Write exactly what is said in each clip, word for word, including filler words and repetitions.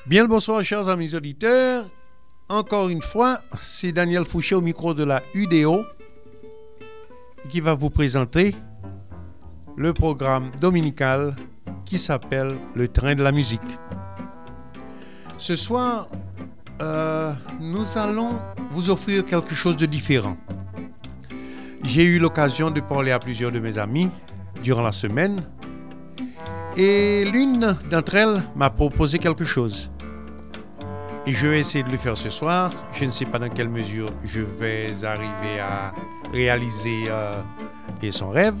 Bien le bonsoir, chers amis auditeurs. Encore une fois, c'est Daniel Fouché au micro de la U D O qui va vous présenter le programme dominical qui s'appelle Le Train de la musique. Ce soir, euh, nous allons vous offrir quelque chose de différent. J'ai eu l'occasion de parler à plusieurs de mes amis durant la semaine et l'une d'entre elles m'a proposé quelque chose. Et je vais essayer de le faire ce soir. Je ne sais pas dans quelle mesure je vais arriver à réaliser euh, et son rêve.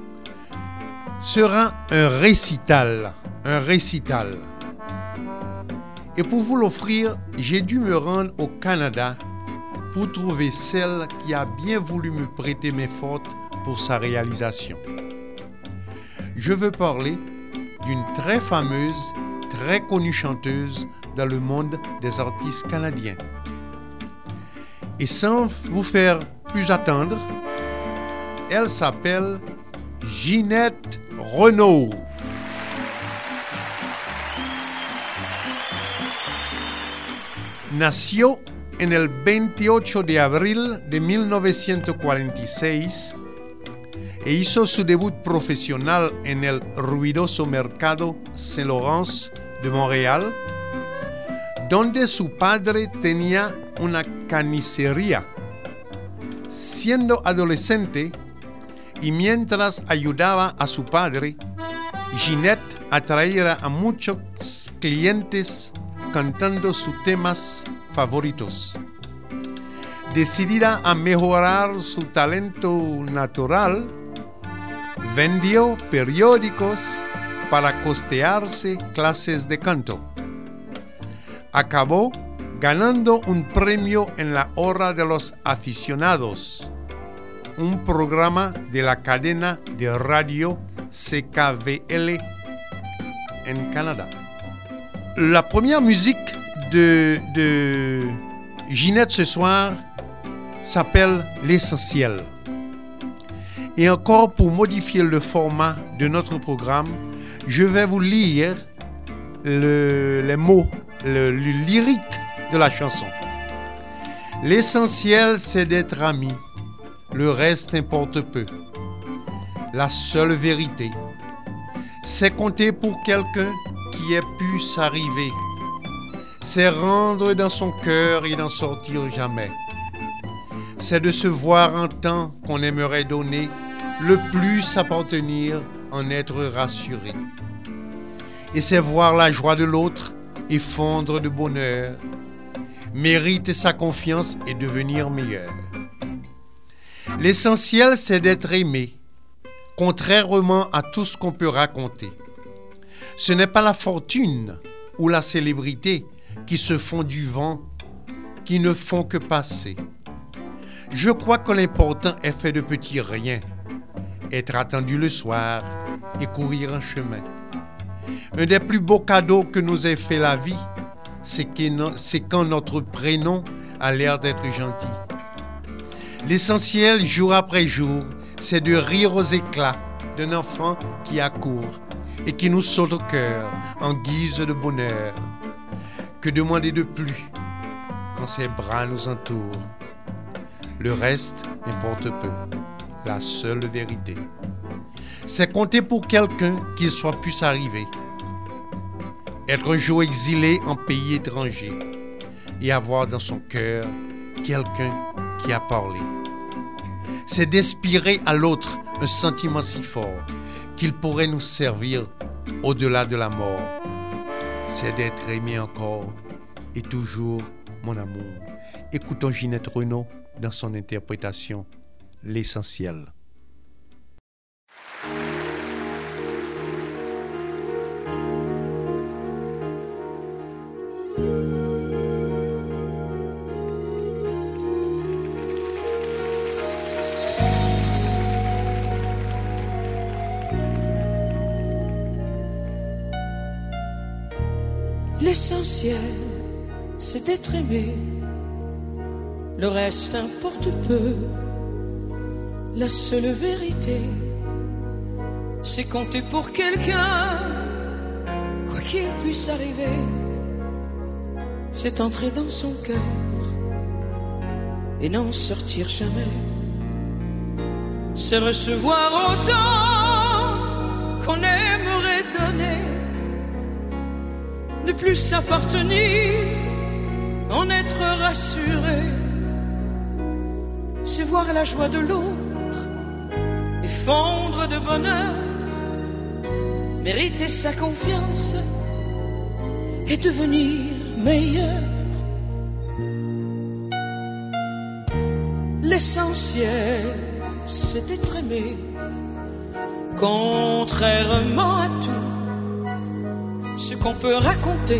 Sera un récital. Un récital. Et pour vous l'offrir, j'ai dû me rendre au Canada pour trouver celle qui a bien voulu me prêter main forte pour sa réalisation. Je veux parler d'une très fameuse, très connue chanteuse dans le monde des artistes canadiens. Et sans vous faire plus attendre, elle s'appelle Ginette Renault. Nació en el veintiocho de abril de mil novecientos cuarenta y seis e hizo su debut profesional en el ruidoso mercado Saint-Laurent de Montréal, donde su padre tenía una carnicería. Siendo adolescente y mientras ayudaba a su padre, Ginette atraía a muchos clientes cantando sus temas favoritos. Decidida a mejorar su talento natural, vendió periódicos para costearse clases de canto. Acabó ganando un premio en la Hora de los Aficionados, un programa de la cadena de radio C K V L en Canada. La première musique de, de Ginette ce soir s'appelle L'Essentiel. Et encore pour modifier le format de notre programme, je vais vous lire le, les mots, le, le lyrique de la chanson. L'essentiel, c'est d'être ami. Le reste importe peu. La seule vérité, c'est compter pour quelqu'un qui ait pu s'arriver. C'est rendre dans son cœur et n'en sortir jamais. C'est de se voir en temps qu'on aimerait donner, le plus appartenir, en être rassuré. Et c'est voir la joie de l'autre et fondre de bonheur, mériter sa confiance et devenir meilleur. L'essentiel, c'est d'être aimé, contrairement à tout ce qu'on peut raconter. Ce n'est pas la fortune ou la célébrité qui se font du vent, qui ne font que passer. Je crois que l'important est fait de petits riens, être attendu le soir et courir en chemin. Un des plus beaux cadeaux que nous ait fait la vie, c'est, que, c'est quand notre prénom a l'air d'être gentil. L'essentiel, jour après jour, c'est de rire aux éclats d'un enfant qui accourt et qui nous saute au cœur en guise de bonheur. Que demander de plus quand ses bras nous entourent? Le reste importe peu, la seule vérité, c'est compter pour quelqu'un qu'il soit pu s'arriver. Être un jour exilé en pays étranger et avoir dans son cœur quelqu'un qui a parlé. C'est d'inspirer à l'autre un sentiment si fort qu'il pourrait nous servir au-delà de la mort. C'est d'être aimé encore et toujours mon amour. Écoutons Ginette Renault dans son interprétation L'Essentiel. L'essentiel, c'est d'être aimé. Le reste importe peu. La seule vérité, c'est compter pour quelqu'un, quoi qu'il puisse arriver. c'est entrer dans son cœur et n'en sortir jamais. C'est recevoir autant qu'on aimerait donner, ne plus s'appartenir, en être rassuré. C'est voir la joie de l'autre et fondre de bonheur, mériter sa confiance et devenir meilleur. L'essentiel, c'est d'être aimé, contrairement à tout ce qu'on peut raconter.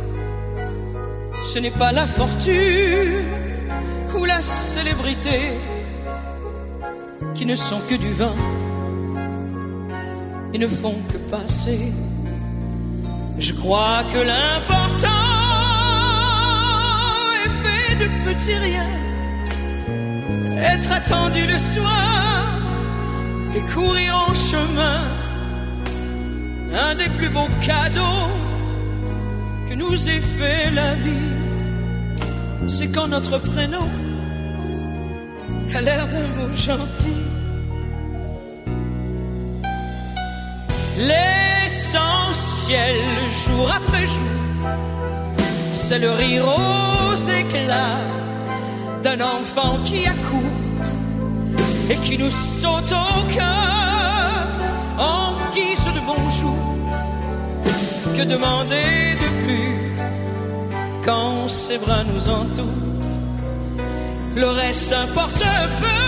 Ce n'est pas la fortune ou la célébrité qui ne sont que du vin et ne font que passer. Je crois que l'important est fait de petits riens, être attendu le soir et courir en chemin. Un des plus beaux cadeaux que nous ait fait la vie, c'est quand notre prénom a l'air d'un mot gentil. L'essentiel, jour après jour, c'est le rire aux éclats d'un enfant qui accourt et qui nous saute au cœur en guise de bonjour. Que demander de plus quand ses bras nous entourent? Le reste importe peu.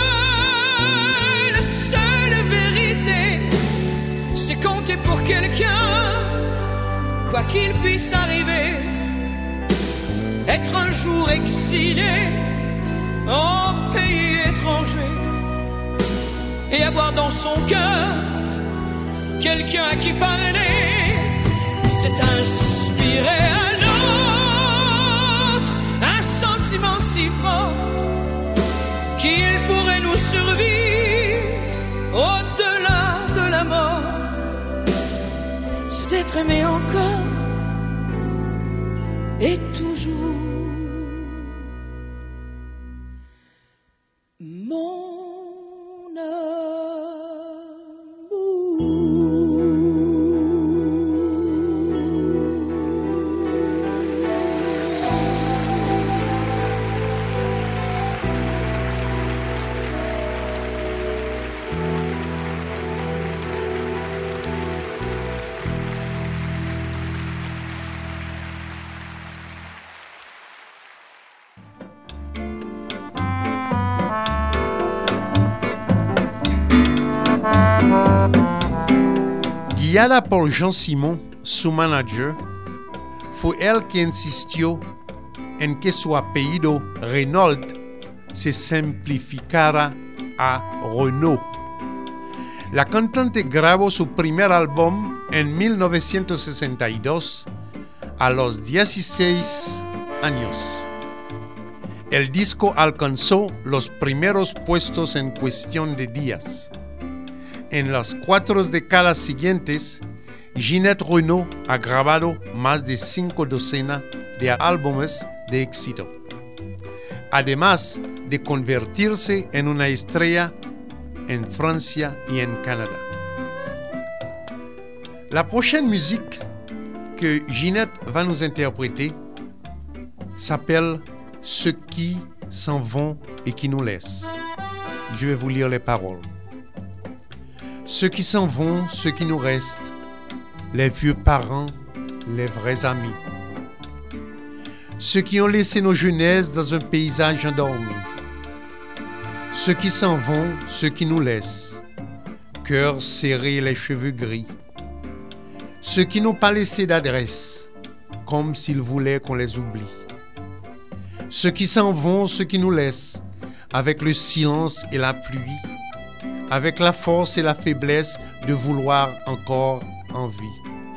La seule vérité, c'est compter pour quelqu'un, quoi qu'il puisse arriver. Être un jour exilé en pays étranger et avoir dans son cœur quelqu'un à qui parler. C'est inspirer à l'autre un sentiment si fort qu'il pourrait nous survivre au-delà de la mort. C'est d'être aimé encore et toujours. Mon amour. Guiada por Jean Simon, su manager, fue él que insistió en que su apellido Renault se simplificara a Renault. La cantante grabó su primer álbum en mil novecientos sesenta y dos a los dieciséis años. El disco alcanzó los primeros puestos en cuestión de días. En las cuatro décadas siguientes, Ginette Renault ha grabado más de cinco docenas de álbumes de éxito, además de convertirse en una estrella en Francia y en Canadá. La prochaine musique que Ginette va nous interpréter s'appelle « Ceux qui s'en vont et qui nous laissent ». Je vais vous lire les paroles. Ceux qui s'en vont, ceux qui nous restent, les vieux parents, les vrais amis. Ceux qui ont laissé nos jeunesses dans un paysage endormi. Ceux qui s'en vont, ceux qui nous laissent, cœur serré, les cheveux gris. Ceux qui n'ont pas laissé d'adresse, comme s'ils voulaient qu'on les oublie. Ceux qui s'en vont, ceux qui nous laissent, avec le silence et la pluie, avec la force et la faiblesse de vouloir encore en vie.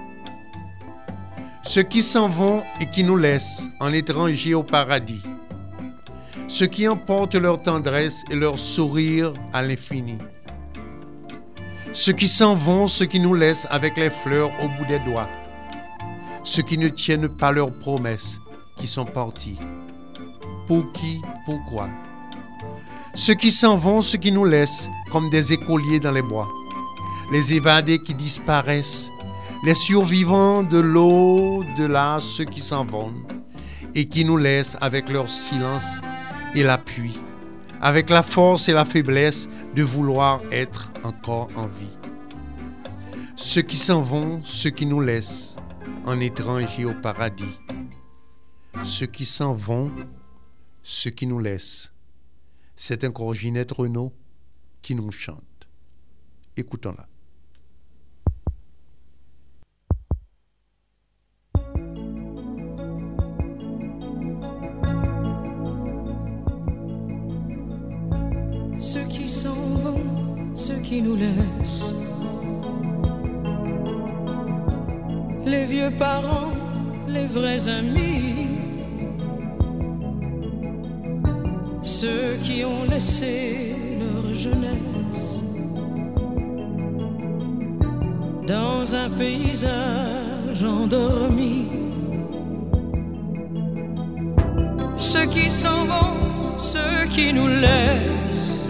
Ceux qui s'en vont et qui nous laissent en étrangers au paradis. Ceux qui emportent leur tendresse et leur sourire à l'infini. Ceux qui s'en vont, ceux qui nous laissent avec les fleurs au bout des doigts. Ceux qui ne tiennent pas leurs promesses, qui sont partis. Pour qui, pourquoi? Ceux qui s'en vont, ceux qui nous laissent comme des écoliers dans les bois. Les évadés qui disparaissent, les survivants de l'au-delà, ceux qui s'en vont et qui nous laissent avec leur silence et l'appui, avec la force et la faiblesse de vouloir être encore en vie. Ceux qui s'en vont, ceux qui nous laissent en étrangers au paradis. Ceux qui s'en vont, ceux qui nous laissent. C'est encore Ginette Renaud qui nous chante. Écoutons-la. Ceux qui s'en vont, ceux qui nous laissent. Les vieux parents, les vrais amis. Ceux qui ont laissé leur jeunesse dans un paysage endormi. Ceux qui s'en vont, ceux qui nous laissent,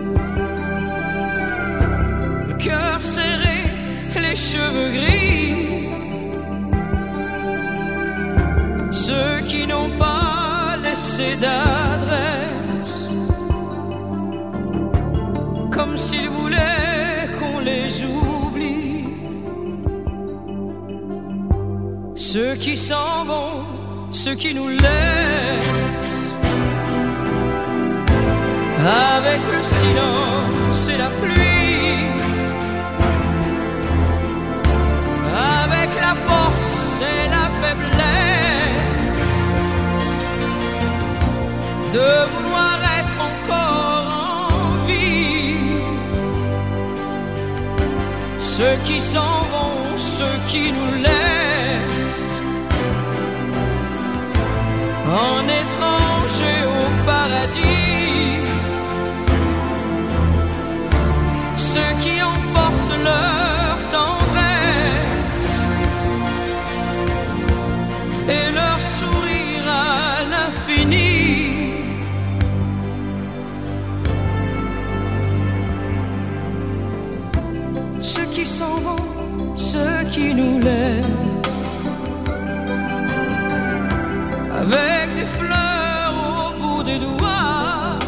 le cœur serré, les cheveux gris. Ceux qui n'ont pas laissé d'adresse, comme s'ils voulaient qu'on les oublie. Ceux qui s'en vont, ceux qui nous laissent, avec le silence et la pluie, avec la force et la faiblesse de vouloir être encore en vie. Ceux qui s'en vont, ceux qui nous laissent en étrangers au paradis. Ceux qui emportent leur tendresse et leur sourire à l'infini. Ceux qui s'en vont, ceux qui nous laissent, avec des fleurs au bout des doigts.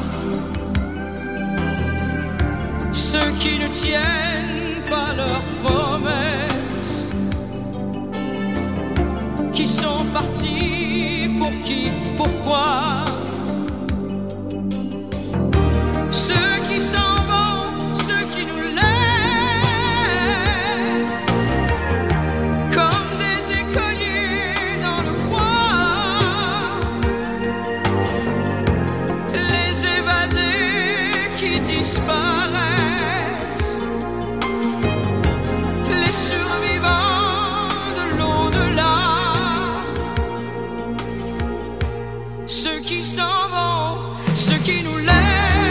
Ceux qui ne tiennent pas leurs promesses, qui sont partis pour qui, pourquoi. Ceux qui s'en vont, ceux qui nous laissent, comme des écoliers dans le froid. Les évadés qui disparaissent, ceux qui s'en vont, ceux qui nous laissent,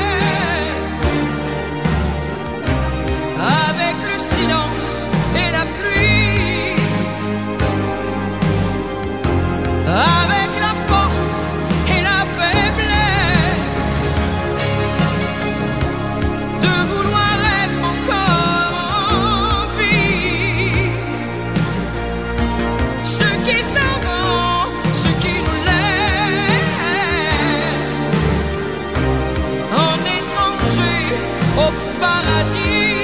avec le silence et la pluie, avec la force et la faiblesse de vouloir être encore en vie. Ceux qui s'en vont, ceux qui nous laissent au paradis.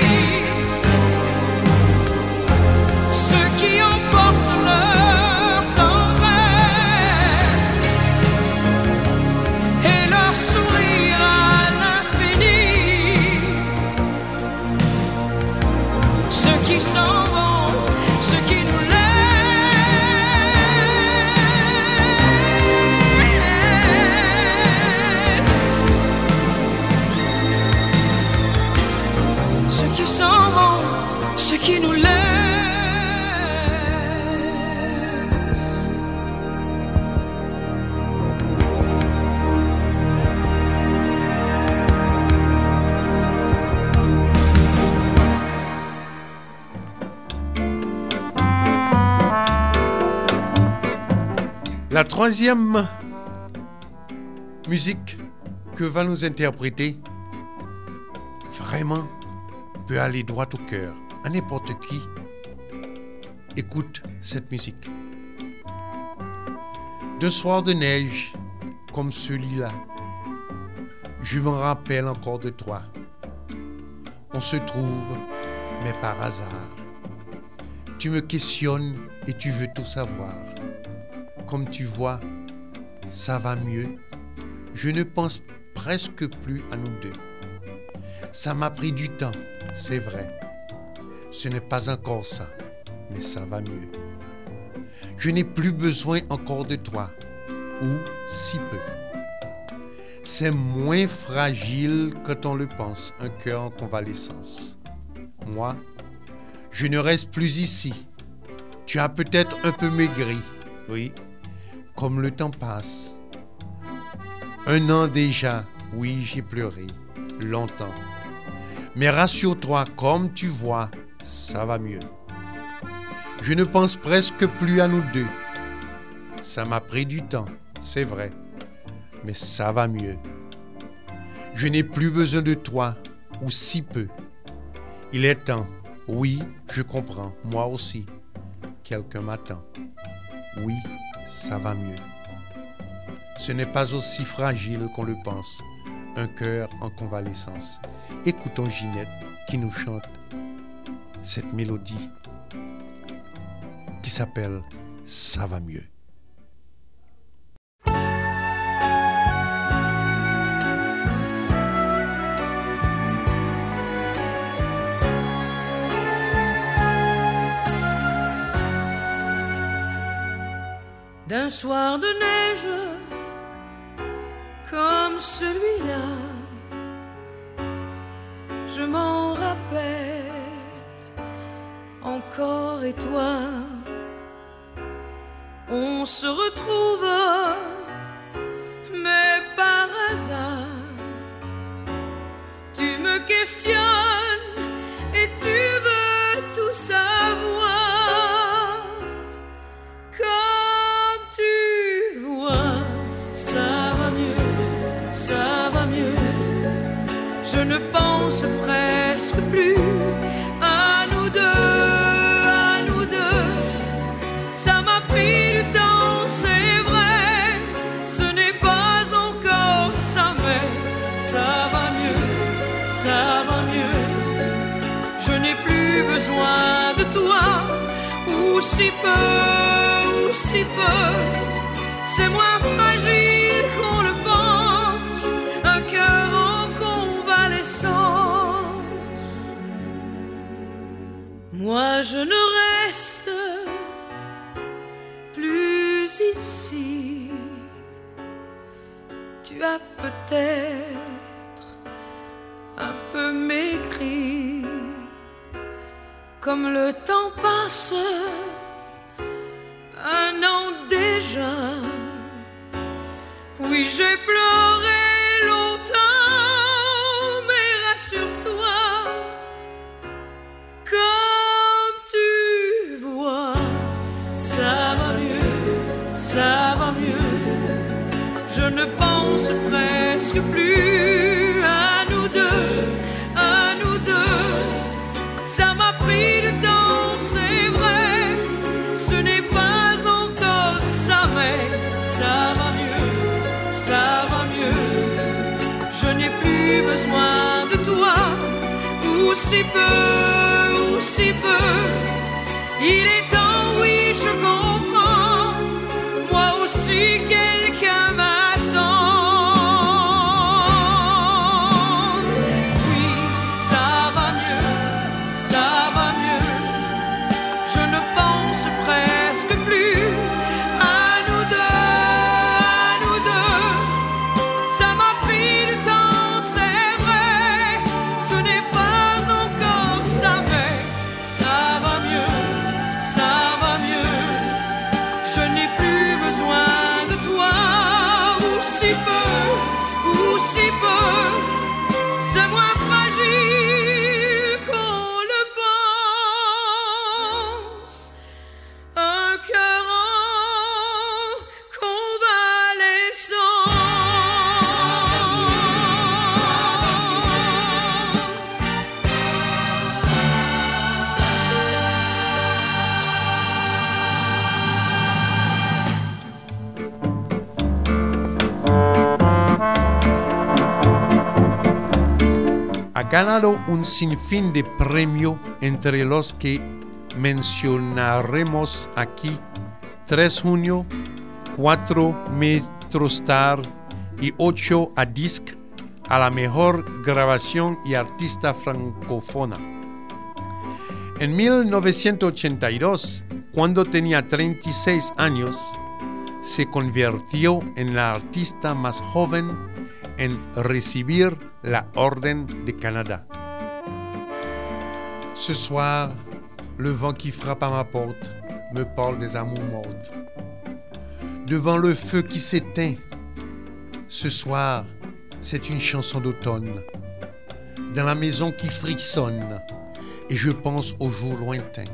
Ceux qui emportent leur tendresse et leur sourire à l'infini. Ceux qui s'en vont, ceux qui nous laissent, ceux qui s'en vont, ceux qui nous laissent. La troisième musique que va nous interpréter vraiment peut aller droit au cœur à n'importe qui. Écoute cette musique. De soirs de neige comme celui-là, je me rappelle encore de toi. On se trouve, mais par hasard. Tu me questionnes et tu veux tout savoir. Comme tu vois, ça va mieux. Je ne pense presque plus à nous deux. Ça m'a pris du temps, c'est vrai. Ce n'est pas encore ça, mais ça va mieux. Je n'ai plus besoin encore de toi, ou si peu. C'est moins fragile quand on le pense, un cœur en convalescence. Moi, je ne reste plus ici. Tu as peut-être un peu maigri, oui, comme le temps passe. Un an déjà, oui, j'ai pleuré, longtemps. Mais rassure-toi, comme tu vois, ça va mieux. Je ne pense presque plus à nous deux. Ça m'a pris du temps, c'est vrai, mais ça va mieux. Je n'ai plus besoin de toi, ou si peu. Il est temps, oui, je comprends, moi aussi. Quelqu'un m'attend. Oui, ça va mieux. Ce n'est pas aussi fragile qu'on le pense. Un cœur en convalescence. Écoutons Ginette qui nous chante cette mélodie qui s'appelle « Ça va mieux ». D'un soir de neige comme celui-là, je m'en rappelle encore, et toi, on se retrouve, mais par hasard. Tu me questionnes et tu veux tout savoir. Comme tu vois, ça va mieux, ça va mieux. Je ne pense presque plus à nous deux, à nous deux. Ça m'a pris du temps, c'est vrai. Ce n'est pas encore ça, mais ça va mieux, ça va mieux. Je n'ai plus besoin de toi, ou si peu, ou si peu. C'est moins fragile qu'on le pense, un cœur en convalescence. Moi je ne reste plus ici. Tu as peut-être un peu maigri. Comme le temps passe, un an déjà. Oui, j'ai pleuré longtemps, mais rassure-toi, comme tu vois, ça va mieux, ça va mieux. Je ne pense presque plus à nous deux, à nous deux. Ça m'a pris du temps, c'est vrai. Ce n'est pas encore ça, mais ça va mieux, ça va mieux. Je n'ai plus besoin de toi, ou si peu, ou si peu. Il est temps, oui, je comprends. Moi aussi, quelqu'un m'attend. Oui, ça va mieux, ça va mieux. Je ne pense presque plus à nous deux, à nous deux. Ça m'a pris du temps, c'est vrai. Ce n'est pas encore ça, mais ça va mieux, ça ganado un sinfín de premios, entre los que mencionaremos aquí tres junio, cuatro Metrostar y ocho a disc a la mejor grabación y artista francófona. En mil novecientos ochenta y dos, cuando tenía treinta y seis años, se convirtió en la artista más joven en recibir la Orden de Canada. Ce soir, le vent qui frappe à ma porte me parle des amours mortes. Devant le feu qui s'éteint, ce soir, c'est une chanson d'automne. Dans la maison qui frissonne, et je pense aux jours lointains.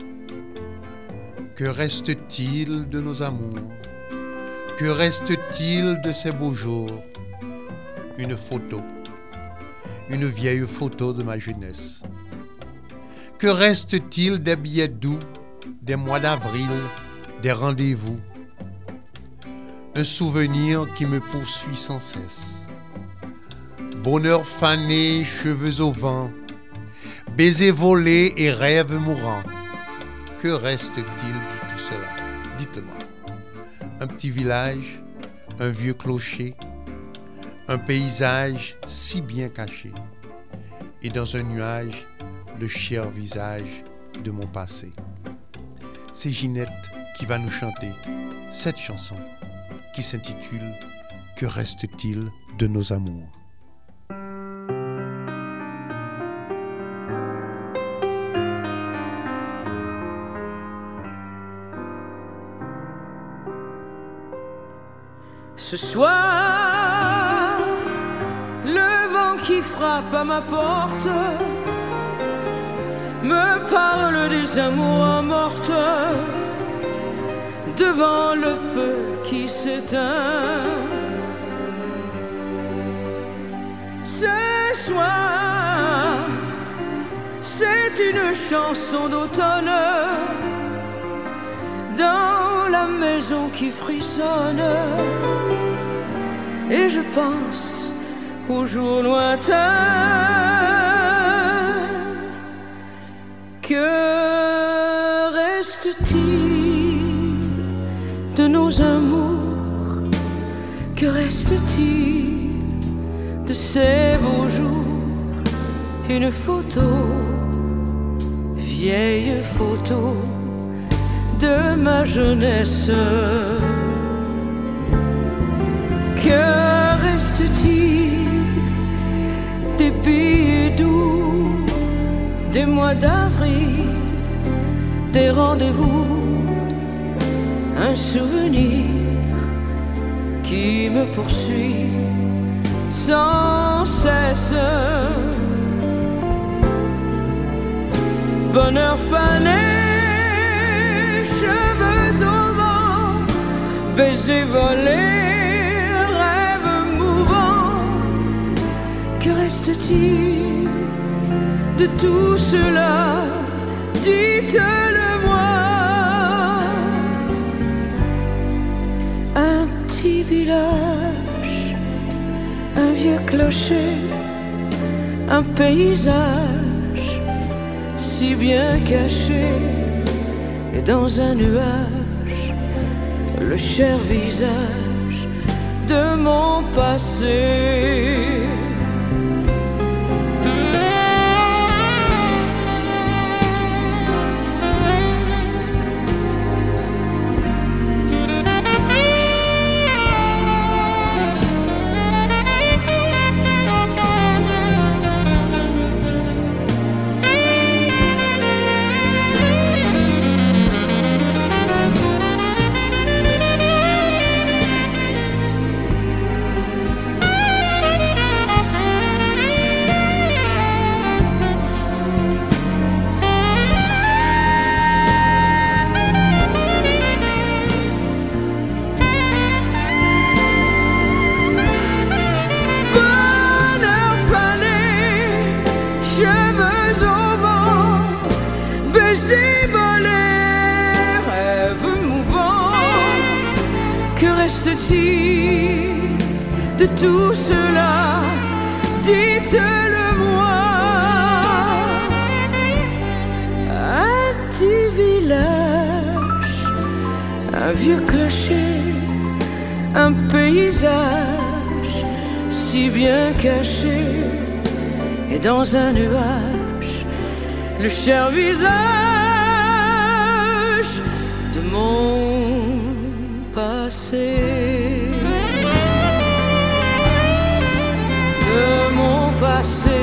Que reste-t-il de nos amours? Que reste-t-il de ces beaux jours? Une photo, une vieille photo de ma jeunesse. Que reste-t-il des billets doux, des mois d'avril, des rendez-vous? Un souvenir qui me poursuit sans cesse. Bonheur fané, cheveux au vent, baisers volés et rêves mourants. Que reste-t-il de tout cela? Dites-moi. Un petit village, un vieux clocher, un paysage si bien caché, et dans un nuage, le cher visage de mon passé. C'est Ginette qui va nous chanter cette chanson qui s'intitule « Que reste-t-il de nos amours ?» Ce soir, le vent qui frappe à ma porte me parle des amours mortes devant le feu qui s'éteint. Ce soir, c'est une chanson d'automne dans la maison qui frissonne, et je pense aux jours lointains. Que reste-t-il de nos amours? Que reste-t-il de ces beaux jours? Une photo, vieille photo de ma jeunesse. Que reste-t-il des billets doux, des mois d'avril, des rendez-vous? Un souvenir qui me poursuit sans cesse. Bonheur fané, cheveux au vent, baisers volés, rêves mouvants. Que reste-t-il de tout cela? Dites-le-moi. Un petit village, un vieux clocher, un paysage si bien caché, et dans un nuage, le cher visage de mon passé. De tout cela, dites-le-moi. un vieux clocher, un paysage si bien caché, et dans un nuage, le cher visage de mon passé, de mon passé.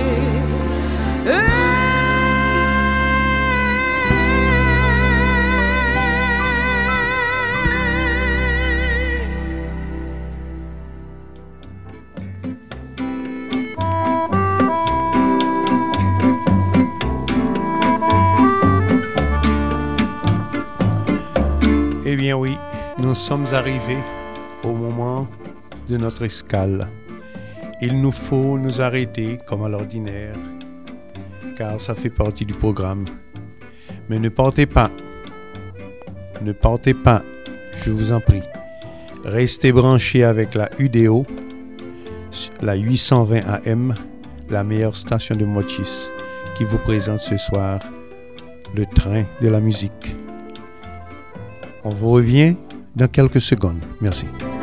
Eh bien oui, nous sommes arrivés au moment de notre escale. Il nous faut nous arrêter comme à l'ordinaire, car ça fait partie du programme. Mais ne partez pas, ne partez pas, je vous en prie. Restez branchés avec la U D O, la huit cent vingt A M, la meilleure station de Mochis, qui vous présente ce soir le train de la musique. On vous revient dans quelques secondes. Merci.